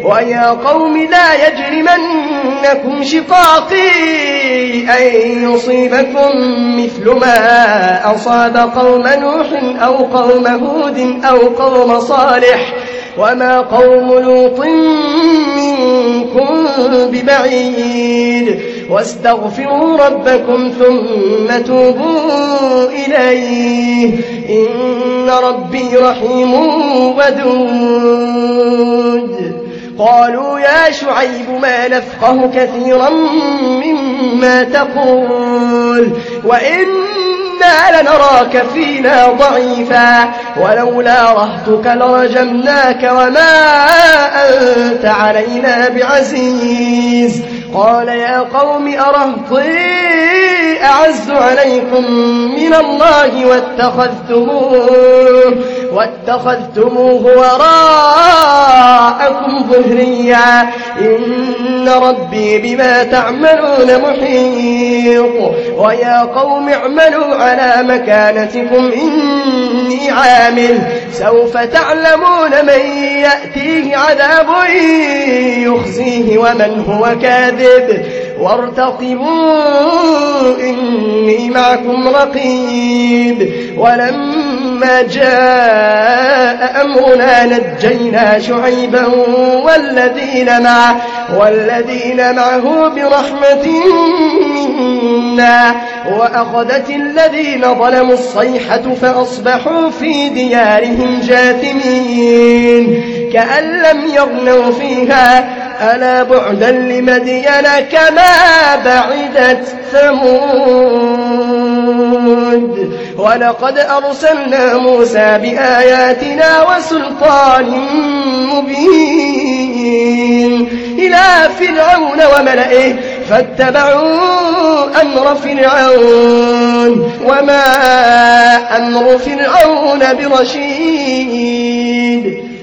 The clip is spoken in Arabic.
ويا قوم لا يجرمنكم شقاقي أن يصيبكم مثل ما أصاب قوم نوح أو قوم هود أو قوم صالح وما قوم لوط منكم ببعيد واستغفروا ربكم ثم توبوا إليه إن ربي رحيم ودود. قالوا يا شعيب ما نفقه كثيرا مما تقول وإنا لنراك فينا ضعيفا ولولا رهتك لرجمناك وما أنت علينا بعزيز. قال يا قوم أرهطي أعز عليكم من الله واتخذتموه وراءكم ظهريا إن ربي بما تعملون محيط. ويا قوم اعملوا على مكانتكم إني عامل سوف تعلمون من يأتيه عذاب يخزيه ومن هو كاذب وارتقبوا إني معكم رقيب. ولما جاء أمرنا نجينا شعيبا والذين معه برحمة منا وأخذت الذين ظلموا الصيحة فأصبحوا في ديارهم جاثمين كأن لم يغنوا فيها ألا بعدا لمدين كما بعدت ثمود. ولقد أرسلنا موسى بآياتنا وسلطان مبين إلى فرعون وملئه فاتبعوا أمر فرعون وما أمر فرعون برشيد.